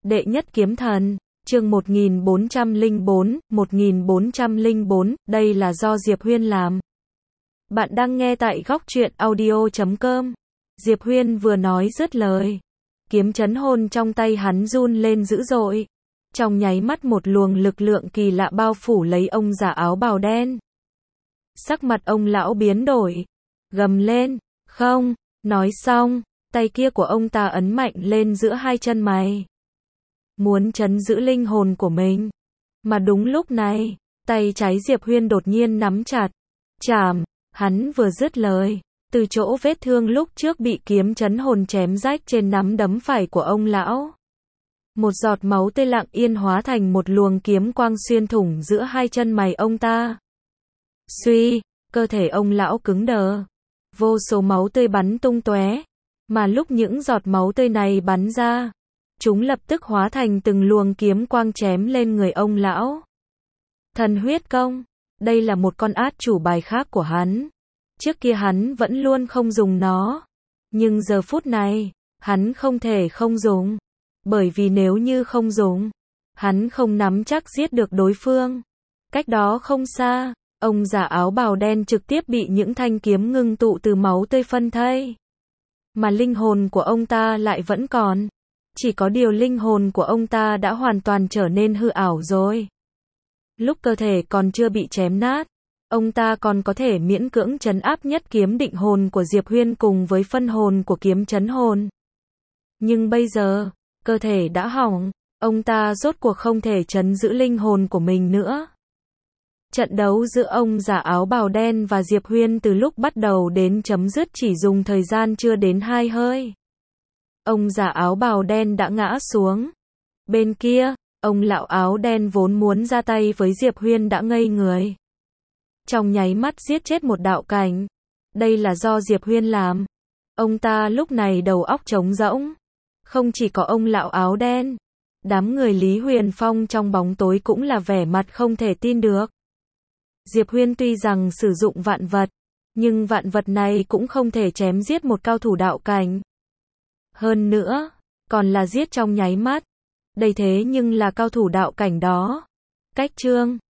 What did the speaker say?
Đệ nhất kiếm thần, chương 1404, đây là do Diệp Huyên làm. Bạn đang nghe tại góc truyện audio.com. Diệp Huyên vừa nói dứt lời, kiếm chấn hồn trong tay hắn run lên dữ dội. Trong nháy mắt một luồng lực lượng kỳ lạ bao phủ lấy ông già áo bào đen. Sắc mặt ông lão biến đổi, gầm lên, không, nói xong, tay kia của ông ta ấn mạnh lên giữa hai chân mày. Muốn trấn giữ linh hồn của mình. Mà đúng lúc này, tay trái Diệp Huyên đột nhiên nắm chặt. Chảm, hắn vừa dứt lời, từ chỗ vết thương lúc trước bị kiếm chấn hồn chém rách trên nắm đấm phải của ông lão. Một giọt máu tươi lặng yên hóa thành một luồng kiếm quang xuyên thủng giữa hai chân mày ông ta. Suy, cơ thể ông lão cứng đờ. Vô số máu tươi bắn tung tóe. Mà lúc những giọt máu tươi này bắn ra, chúng lập tức hóa thành từng luồng kiếm quang chém lên người ông lão. Thần huyết công, đây là một con át chủ bài khác của hắn. Trước kia hắn vẫn luôn không dùng nó. Nhưng giờ phút này, hắn không thể không dùng. Bởi vì nếu như không dùng, hắn không nắm chắc giết được đối phương. Cách đó không xa, ông già áo bào đen trực tiếp bị những thanh kiếm ngưng tụ từ máu tươi phân thây. Mà linh hồn của ông ta lại vẫn còn. Chỉ có điều linh hồn của ông ta đã hoàn toàn trở nên hư ảo rồi. Lúc cơ thể còn chưa bị chém nát, ông ta còn có thể miễn cưỡng trấn áp nhất kiếm định hồn của Diệp Huyên cùng với phân hồn của kiếm trấn hồn. Nhưng bây giờ, cơ thể đã hỏng, ông ta rốt cuộc không thể trấn giữ linh hồn của mình nữa. Trận đấu giữa ông già áo bào đen và Diệp Huyên từ lúc bắt đầu đến chấm dứt chỉ dùng thời gian chưa đến 2 hơi. Ông già áo bào đen đã ngã xuống. Bên kia, ông lão áo đen vốn muốn ra tay với Diệp Huyên đã ngây người. Trong nháy mắt giết chết một đạo cảnh. Đây là do Diệp Huyên làm. Ông ta lúc này đầu óc trống rỗng. Không chỉ có ông lão áo đen, đám người Lý Huyền Phong trong bóng tối cũng là vẻ mặt không thể tin được. Diệp Huyên tuy rằng sử dụng vạn vật, nhưng vạn vật này cũng không thể chém giết một cao thủ đạo cảnh. Hơn nữa, còn là giết trong nháy mắt. Đây thế nhưng là cao thủ đạo cảnh đó. Cách chương